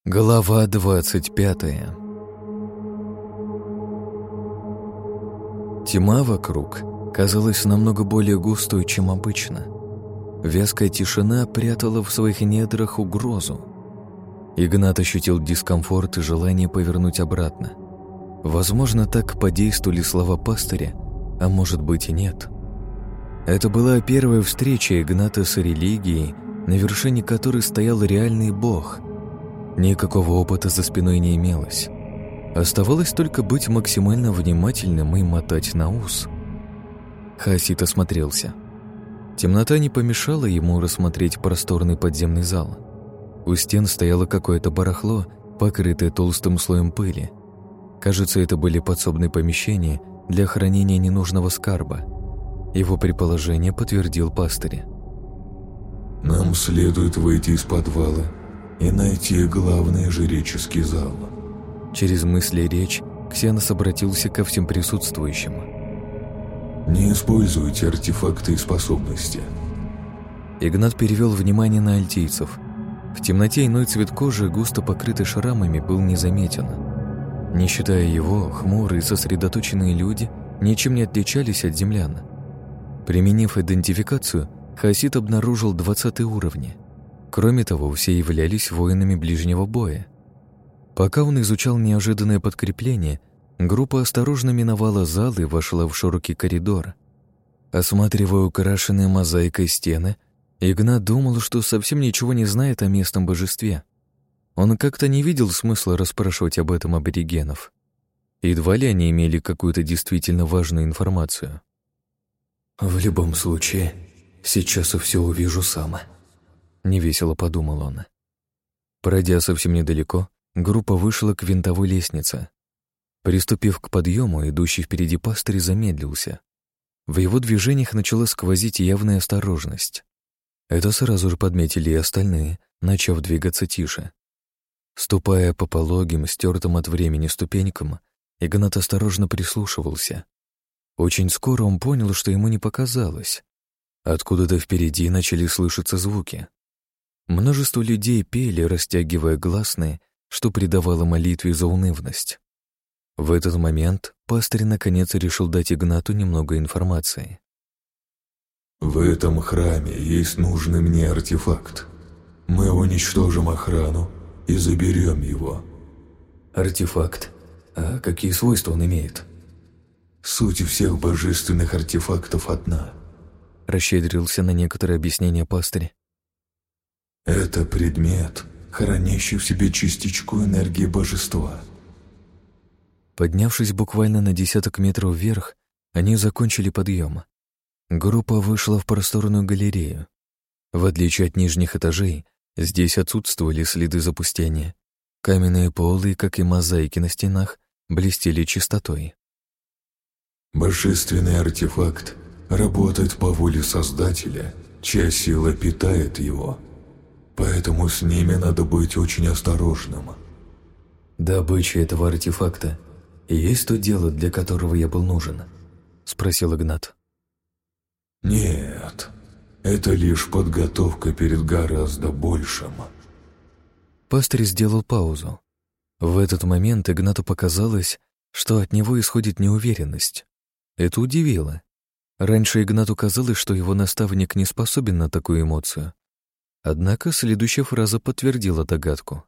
Глава 25. Тьма вокруг казалась намного более густой, чем обычно. Вязкая тишина прятала в своих недрах угрозу. Игнат ощутил дискомфорт и желание повернуть обратно. Возможно, так подействовали слова пастыря, а может быть и нет. Это была первая встреча Игната с религией, на вершине которой стоял реальный бог. Никакого опыта за спиной не имелось. Оставалось только быть максимально внимательным и мотать на ус. Хаосит осмотрелся. Темнота не помешала ему рассмотреть просторный подземный зал. У стен стояло какое-то барахло, покрытое толстым слоем пыли. Кажется, это были подсобные помещения для хранения ненужного скарба. Его предположение подтвердил пастырь. «Нам следует выйти из подвала и найти главный жреческий зал». Через мысли и речь Ксенос обратился ко всем присутствующим. «Не используйте артефакты и способности». Игнат перевел внимание на альтийцев. В темноте иной цвет кожи, густо покрытый шрамами, был незаметен. Не считая его, хмурые и сосредоточенные люди ничем не отличались от землян. Применив идентификацию, Хаосит обнаружил 20 уровни. Кроме того, все являлись воинами ближнего боя. Пока он изучал неожиданное подкрепление, группа осторожно миновала зал и вошла в широкий коридор. Осматривая украшенные мозаикой стены, Игнат думал, что совсем ничего не знает о местном божестве. Он как-то не видел смысла расспрашивать об этом аборигенов. Едва ли они имели какую-то действительно важную информацию. «В любом случае, сейчас я все увижу сам», — невесело подумал он. Пройдя совсем недалеко, группа вышла к винтовой лестнице. Приступив к подъему, идущий впереди пастырь замедлился. В его движениях начала сквозить явная осторожность. Это сразу же подметили и остальные, начав двигаться тише. Ступая по пологим, стертым от времени ступенькам, Игнат осторожно прислушивался. Очень скоро он понял, что ему не показалось. Откуда-то впереди начали слышаться звуки. Множество людей пели, растягивая гласные, что придавало молитве заунывность. В этот момент пастырь наконец решил дать Игнату немного информации. «В этом храме есть нужный мне артефакт. Мы уничтожим охрану и заберем его». «Артефакт? А какие свойства он имеет?» «Суть всех божественных артефактов одна», — расщедрился на некоторые объяснения пастырь. «Это предмет, хранящий в себе частичку энергии божества». Поднявшись буквально на 10 метров вверх, они закончили подъем. Группа вышла в просторную галерею. В отличие от нижних этажей, здесь отсутствовали следы запустения. Каменные полы, как и мозаики на стенах, блестели чистотой. Божественный артефакт работает по воле Создателя, чья сила питает его. Поэтому с ними надо быть очень осторожным. «Добыча этого артефакта и есть то дело, для которого я был нужен?» — спросил Игнат. «Нет, это лишь подготовка перед гораздо большим». Пастырь сделал паузу. В этот момент Игнату показалось, что от него исходит неуверенность. Это удивило. Раньше Игнату казалось, что его наставник не способен на такую эмоцию. Однако следующая фраза подтвердила догадку.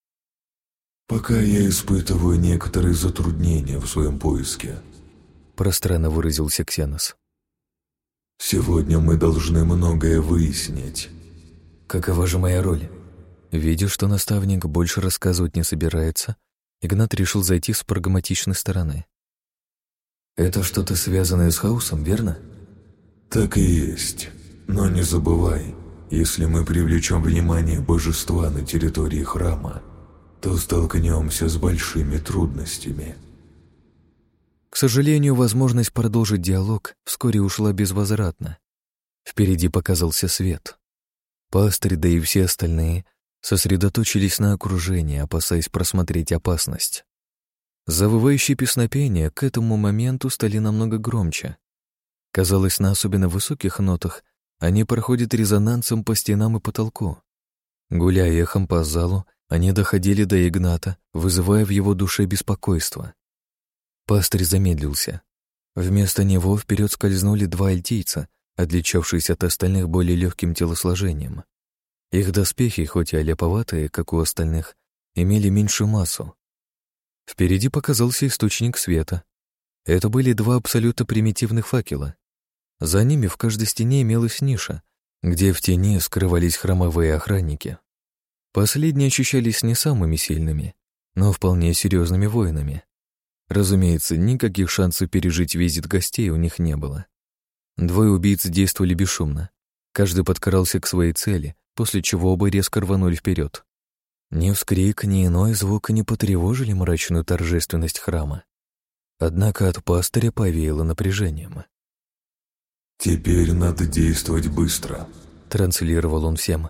«Пока я испытываю некоторые затруднения в своем поиске», — пространно выразился Ксенос. «Сегодня мы должны многое выяснить». «Какова же моя роль?» Видя, что наставник больше рассказывать не собирается, Игнат решил зайти с прагматичной стороны. «Это что-то связанное с хаосом, верно?» «Так и есть. Но не забывай, если мы привлечем внимание божества на территории храма, то столкнемся с большими трудностями». К сожалению, возможность продолжить диалог вскоре ушла безвозвратно. Впереди показался свет. Пастырь, да и все остальные сосредоточились на окружении, опасаясь просмотреть опасность. Завывающие песнопения к этому моменту стали намного громче. Казалось, на особенно высоких нотах они проходят резонансом по стенам и потолку. Гуляя эхом по залу, Они доходили до Игната, вызывая в его душе беспокойство. Пастырь замедлился. Вместо него вперед скользнули два альтийца, отличавшиеся от остальных более легким телосложением. Их доспехи, хоть и оляповатые, как у остальных, имели меньшую массу. Впереди показался источник света. Это были два абсолютно примитивных факела. За ними в каждой стене имелась ниша, где в тени скрывались храмовые охранники. Последние ощущались не самыми сильными, но вполне серьезными воинами. Разумеется, никаких шансов пережить визит гостей у них не было. Двое убийц действовали бесшумно. Каждый подкрался к своей цели, после чего оба резко рванули вперед. Ни вскрик, ни иной звук не потревожили мрачную торжественность храма. Однако от пастыря повеяло напряжением. «Теперь надо действовать быстро», — транслировал он всем.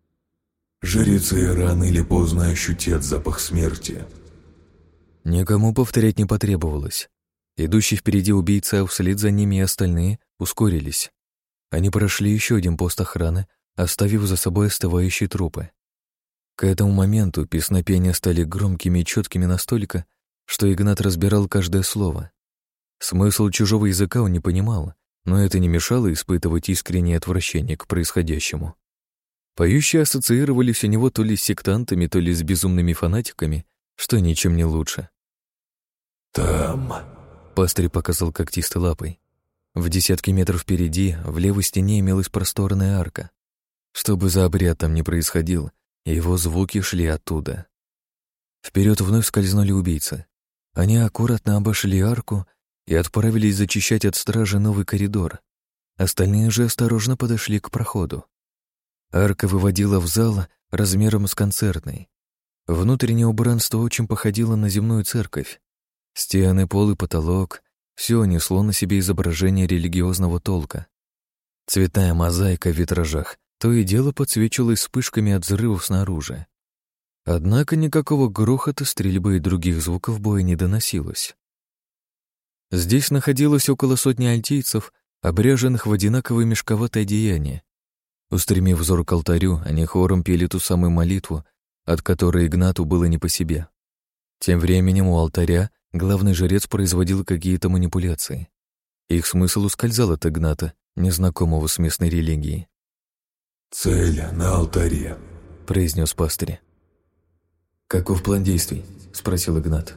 «Жрецы рано или поздно ощутят запах смерти». Никому повторять не потребовалось. Идущий впереди убийца, а вслед за ними и остальные ускорились. Они прошли еще один пост охраны, оставив за собой остывающие трупы. К этому моменту песнопения стали громкими и четкими настолько, что Игнат разбирал каждое слово. Смысл чужого языка он не понимал, но это не мешало испытывать искреннее отвращение к происходящему. Поющие ассоциировались у него то ли с сектантами, то ли с безумными фанатиками, что ничем не лучше. «Там...» — пастырь показал когтистой лапой. В десятки метров впереди, в левой стене, имелась просторная арка. Чтобы за обряд там не происходил, его звуки шли оттуда. Вперед вновь скользнули убийцы. Они аккуратно обошли арку и отправились зачищать от стражи новый коридор. Остальные же осторожно подошли к проходу. Арка выводила в зал размером с концертной. Внутреннее убранство очень походило на земную церковь. Стены, пол и потолок — все несло на себе изображение религиозного толка. Цветная мозаика в витражах то и дело подсвечивалась вспышками от взрывов снаружи. Однако никакого грохота, стрельбы и других звуков боя не доносилось. Здесь находилось около сотни альтийцев, обряженных в одинаковое мешковатое одеяние. Устремив взор к алтарю, они хором пели ту самую молитву, от которой Игнату было не по себе. Тем временем у алтаря главный жрец производил какие-то манипуляции. Их смысл ускользал от Игната, незнакомого с местной религией. «Цель на алтаре», — произнес пастырь. «Каков план действий?» — спросил Игнат.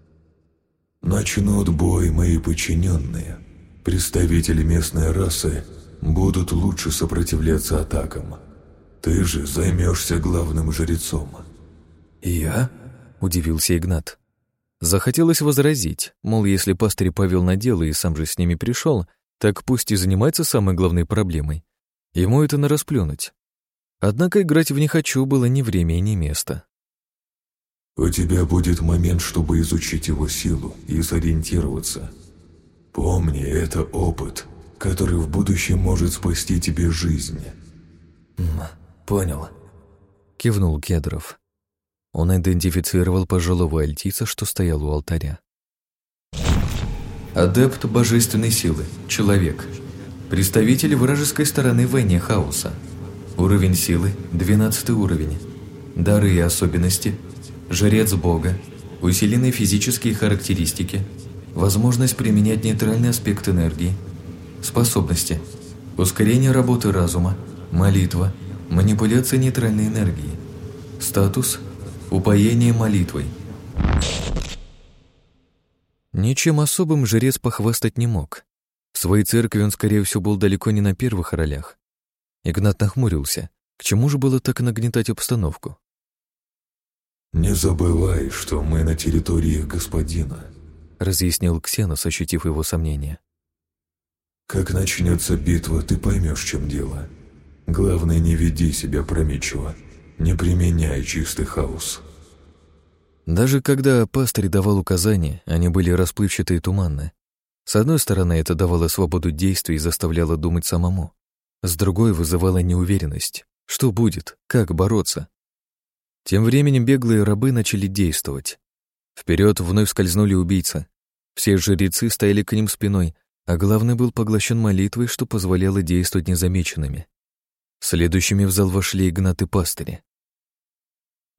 «Начнут бой мои подчиненные. Представители местной расы будут лучше сопротивляться атакам. Ты же займешься главным жрецом». «Я?» — удивился Игнат. Захотелось возразить, мол, если пастырь повел на дело и сам же с ними пришел, так пусть и занимается самой главной проблемой. Ему это нарасплюнуть. Однако играть в «не хочу» было ни время и ни место. «У тебя будет момент, чтобы изучить его силу и сориентироваться. Помни, это опыт, который в будущем может спасти тебе жизнь». «Понял», — кивнул Кедров. Он идентифицировал пожилого альтийца, что стоял у алтаря. «Адепт божественной силы, человек. Представитель вражеской стороны в войне хаоса. Уровень силы – 12 уровень. Дары и особенности – жрец бога, усиленные физические характеристики, возможность применять нейтральный аспект энергии, способности – ускорение работы разума, молитва, манипуляция нейтральной энергией, статус – упоение молитвой». Ничем особым жрец похвастать не мог. В своей церкви он, скорее всего, был далеко не на первых ролях. Игнат нахмурился. К чему же было так нагнетать обстановку? «Не забывай, что мы на территории их господина», — разъяснил Ксенос, ощутив его сомнения. «Как начнется битва, ты поймешь, в чем дело. Главное, не веди себя опрометчиво, не применяй чистый хаос». Даже когда пастырь давал указания, они были расплывчатые и туманны. С одной стороны, это давало свободу действий и заставляло думать самому. С другой, вызывало неуверенность. Что будет? Как бороться? Тем временем беглые рабы начали действовать. Вперед вновь скользнули убийцы. Все жрецы стояли к ним спиной, а главный был поглощен молитвой, что позволяло действовать незамеченными. Следующими в зал вошли Игнат и пастыри.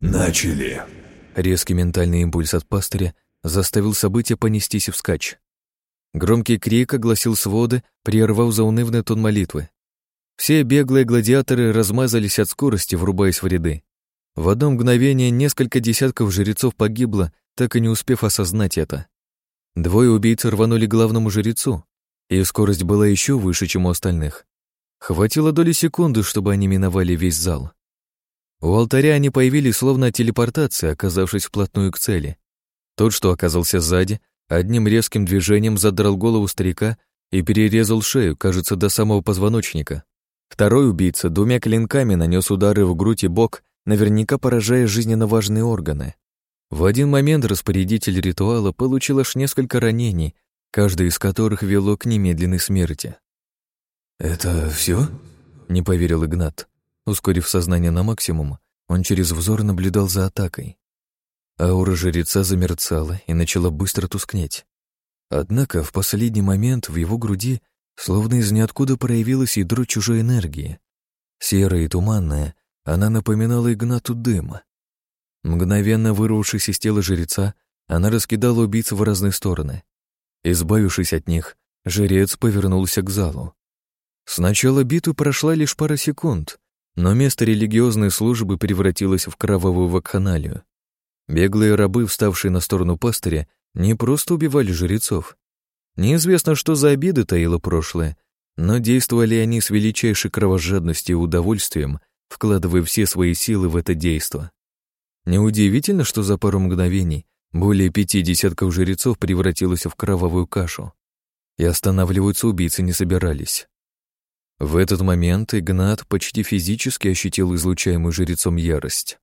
«Начали!» Резкий ментальный импульс от пастыря заставил события понестись вскачь. Громкий крик огласил своды, прервав заунывный тон молитвы. Все беглые гладиаторы размазались от скорости, врубаясь в ряды. В одно мгновение несколько десятков жрецов погибло, так и не успев осознать это. Двое убийц рванули главному жрецу, и скорость была еще выше, чем у остальных. Хватило доли секунды, чтобы они миновали весь зал. У алтаря они появились словно от телепортации, оказавшись вплотную к цели. Тот, что оказался сзади, одним резким движением задрал голову старика и перерезал шею, кажется, до самого позвоночника. Второй убийца двумя клинками нанес удары в грудь и бок, наверняка поражая жизненно важные органы. В один момент распорядитель ритуала получил аж несколько ранений, каждое из которых вело к немедленной смерти. «Это все? Не поверил Игнат. Ускорив сознание на максимум, он через взор наблюдал за атакой. Аура жреца замерцала и начала быстро тускнеть. Однако в последний момент в его груди словно из ниоткуда проявилось ядро чужой энергии. Серая и туманная, она напоминала Игнату дым. Мгновенно вырвавшись из тела жреца, она раскидала убийц в разные стороны. Избавившись от них, жрец повернулся к залу. Сначала битвы прошла лишь пара секунд, но место религиозной службы превратилось в кровавую вакханалию. Беглые рабы, вставшие на сторону пастыря, не просто убивали жрецов. Неизвестно, что за обиды таило прошлое, но действовали они с величайшей кровожадностью и удовольствием, вкладывая все свои силы в это действо. Неудивительно, что за пару мгновений более 5 десятков жрецов превратилось в кровавую кашу. И останавливаться убийцы не собирались. В этот момент Игнат почти физически ощутил излучаемую жрецом ярость.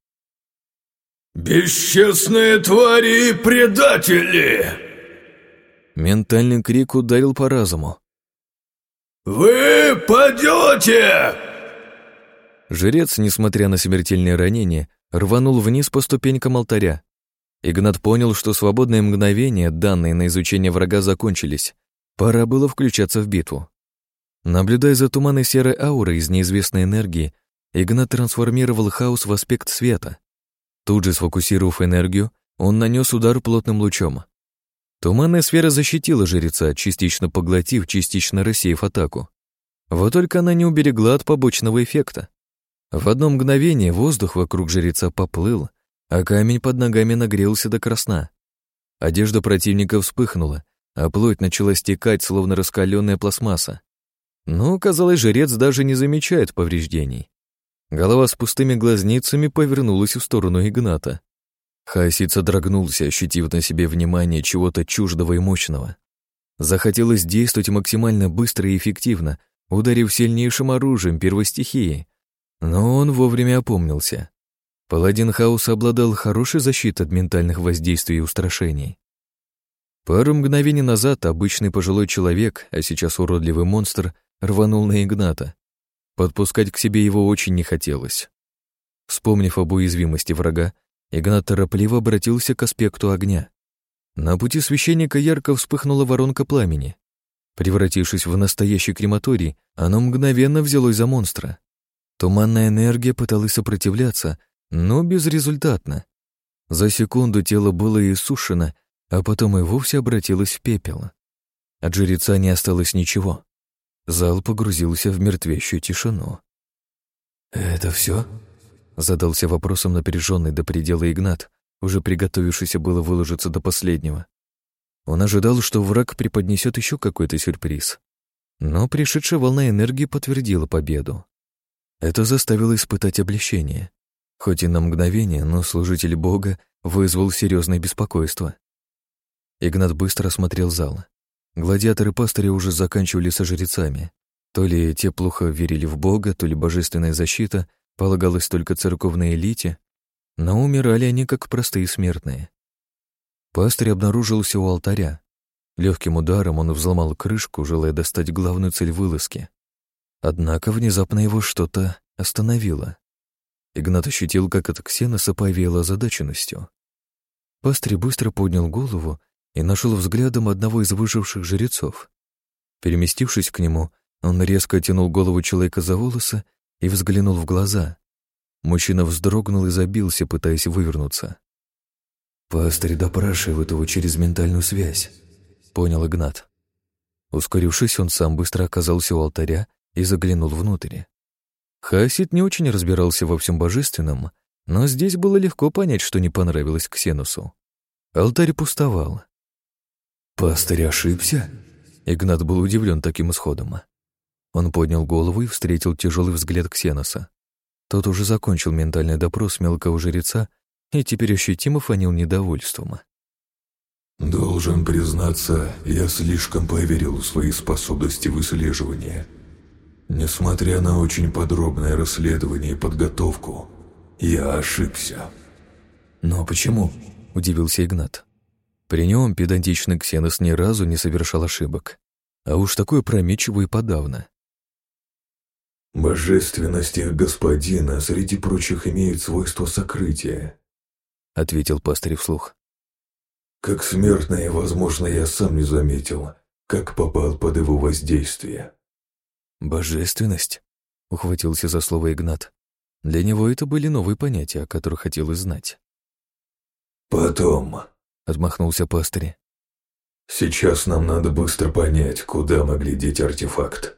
«Бесчестные твари и предатели!» Ментальный крик ударил по разуму. «Вы падете!» Жрец, несмотря на смертельные ранения, рванул вниз по ступенькам алтаря. Игнат понял, что свободные мгновения, данные на изучение врага, закончились. Пора было включаться в битву. Наблюдая за туманной серой аурой из неизвестной энергии, Игнат трансформировал хаос в аспект света. Тут же, сфокусировав энергию, он нанес удар плотным лучом. Туманная сфера защитила жреца, частично поглотив, частично рассеяв атаку. Вот только она не уберегла от побочного эффекта. В одно мгновение воздух вокруг жреца поплыл, а камень под ногами нагрелся до красна. Одежда противника вспыхнула, а плоть начала стекать, словно раскаленная пластмасса. Но, казалось, жрец даже не замечает повреждений. Голова с пустыми глазницами повернулась в сторону Игната. Хаосит содрогнулся, ощутив на себе внимание чего-то чуждого и мощного. Захотелось действовать максимально быстро и эффективно, ударив сильнейшим оружием первой стихии. Но он вовремя опомнился. Паладин хаоса обладал хорошей защитой от ментальных воздействий и устрашений. Пару мгновений назад обычный пожилой человек, а сейчас уродливый монстр, рванул на Игната. Подпускать к себе его очень не хотелось. Вспомнив об уязвимости врага, Игнат торопливо обратился к аспекту огня. На пути священника ярко вспыхнула воронка пламени. Превратившись в настоящий крематорий, оно мгновенно взялось за монстра. Туманная энергия пыталась сопротивляться, но безрезультатно. За секунду тело было иссушено, а потом и вовсе обратилось в пепел. От жреца не осталось ничего. Зал погрузился в мертвящую тишину. «Это все? Задался вопросом напряженный до предела Игнат, уже приготовившийся было выложиться до последнего. Он ожидал, что враг преподнесет еще какой-то сюрприз. Но пришедшая волна энергии подтвердила победу. Это заставило испытать облегчение. Хоть и на мгновение, но служитель Бога вызвал серьезное беспокойство. Игнат быстро осмотрел зал. Гладиаторы пастыря уже заканчивали со жрецами. То ли те плохо верили в Бога, то ли божественная защита полагалась только церковной элите, но умирали они как простые смертные. Пастырь обнаружился у алтаря. Легким ударом он взломал крышку, желая достать главную цель вылазки. Однако внезапно его что-то остановило. Игнат ощутил, как от ксеноса повеяло озадаченностью. Пастырь быстро поднял голову и нашел взглядом одного из выживших жрецов. Переместившись к нему, он резко оттянул голову человека за волосы и взглянул в глаза. Мужчина вздрогнул и забился, пытаясь вывернуться. «Пастырь допрашивает его через ментальную связь», — понял Игнат. Ускорившись, он сам быстро оказался у алтаря и заглянул внутрь. Хаосид не очень разбирался во всем божественном, но здесь было легко понять, что не понравилось Ксеносу. Алтарь пустовал. «Пастырь ошибся?» Игнат был удивлен таким исходом. Он поднял голову и встретил тяжелый взгляд Ксеноса. Тот уже закончил ментальный допрос мелкого жреца и теперь ощутимо фонил недовольством. «Должен признаться, я слишком поверил в свои способности выслеживания. Несмотря на очень подробное расследование и подготовку, я ошибся». «Но почему?» — удивился Игнат. При нем педантичный Ксенос ни разу не совершал ошибок, а уж такое опрометчиво и подавно. «Божественность их господина среди прочих имеет свойство сокрытия», — ответил пастырь вслух. «Как смертный, возможно, я сам не заметил, как попал под его воздействие». «Божественность?» — ухватился за слово Игнат. Для него это были новые понятия, о которых хотелось знать. «Потом», — отмахнулся пастырь. «Сейчас нам надо быстро понять, куда могли деть артефакт».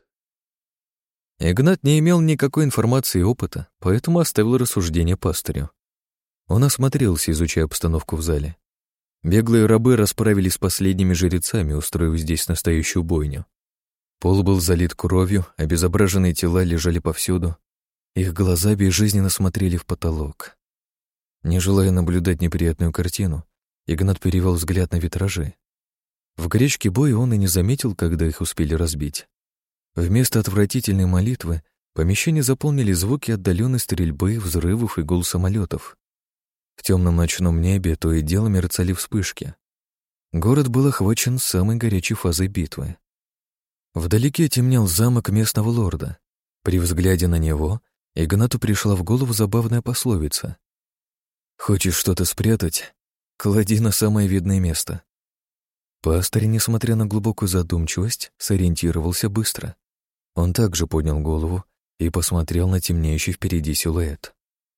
Игнат не имел никакой информации и опыта, поэтому оставил рассуждение пастырю. Он осмотрелся, изучая обстановку в зале. Беглые рабы расправились с последними жрецами, устроив здесь настоящую бойню. Пол был залит кровью, обезображенные тела лежали повсюду. Их глаза безжизненно смотрели в потолок. Не желая наблюдать неприятную картину, Игнат перевел взгляд на витражи. В горячке боя он и не заметил, когда их успели разбить. Вместо отвратительной молитвы помещение заполнили звуки отдаленной стрельбы, взрывов и гул самолетов. В темном ночном небе то и дело мерцали вспышки. Город был охвачен самой горячей фазой битвы. Вдалеке темнел замок местного лорда. При взгляде на него Игнату пришла в голову забавная пословица: «Хочешь что-то спрятать? Клади на самое видное место». Пастырь, несмотря на глубокую задумчивость, сориентировался быстро. Он также поднял голову и посмотрел на темнеющий впереди силуэт.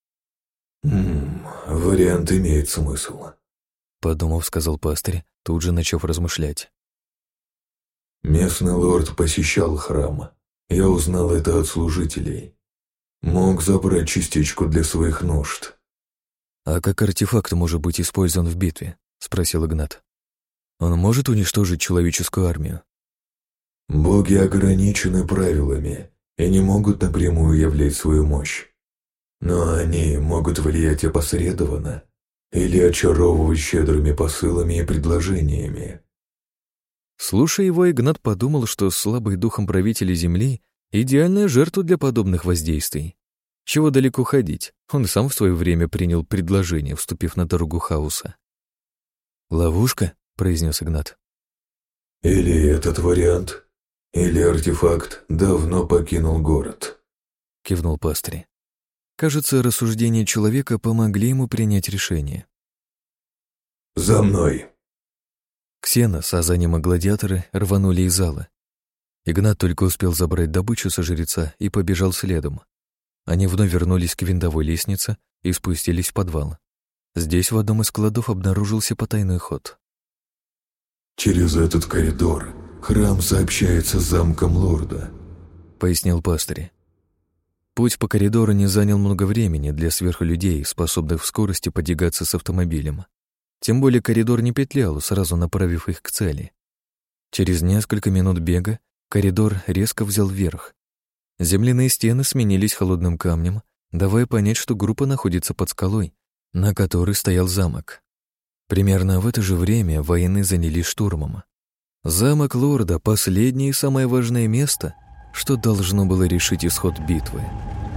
«Вариант имеет смысл», — подумав, сказал пастырь, тут же начав размышлять. «Местный лорд посещал храм. Я узнал это от служителей. Мог забрать частичку для своих нужд». «А как артефакт может быть использован в битве?» — спросил Игнат. «Он может уничтожить человеческую армию?» «Боги ограничены правилами и не могут напрямую являть свою мощь. Но они могут влиять опосредованно или очаровывать щедрыми посылами и предложениями». Слушая его, Игнат подумал, что слабый духом правители Земли — идеальная жертва для подобных воздействий. Чего далеко ходить, он сам в свое время принял предложение, вступив на дорогу хаоса. «Ловушка?» — произнес Игнат. «Или этот вариант, или артефакт давно покинул город», — кивнул пастырь. Кажется, рассуждения человека помогли ему принять решение. «За мной!» Ксенос, а за ним и гладиаторы рванули из зала. Игнат только успел забрать добычу со жреца и побежал следом. Они вновь вернулись к винтовой лестнице и спустились в подвал. Здесь в одном из складов обнаружился потайной ход. «Через этот коридор храм сообщается с замком лорда», — пояснил пастырь. Путь по коридору не занял много времени для сверхлюдей, способных в скорости подвигаться с автомобилем. Тем более коридор не петлял, сразу направив их к цели. Через несколько минут бега коридор резко взял вверх. Земляные стены сменились холодным камнем, давая понять, что группа находится под скалой, на которой стоял замок. Примерно в это же время воины занялись штурмом. Замок лорда — последнее и самое важное место, что должно было решить исход битвы.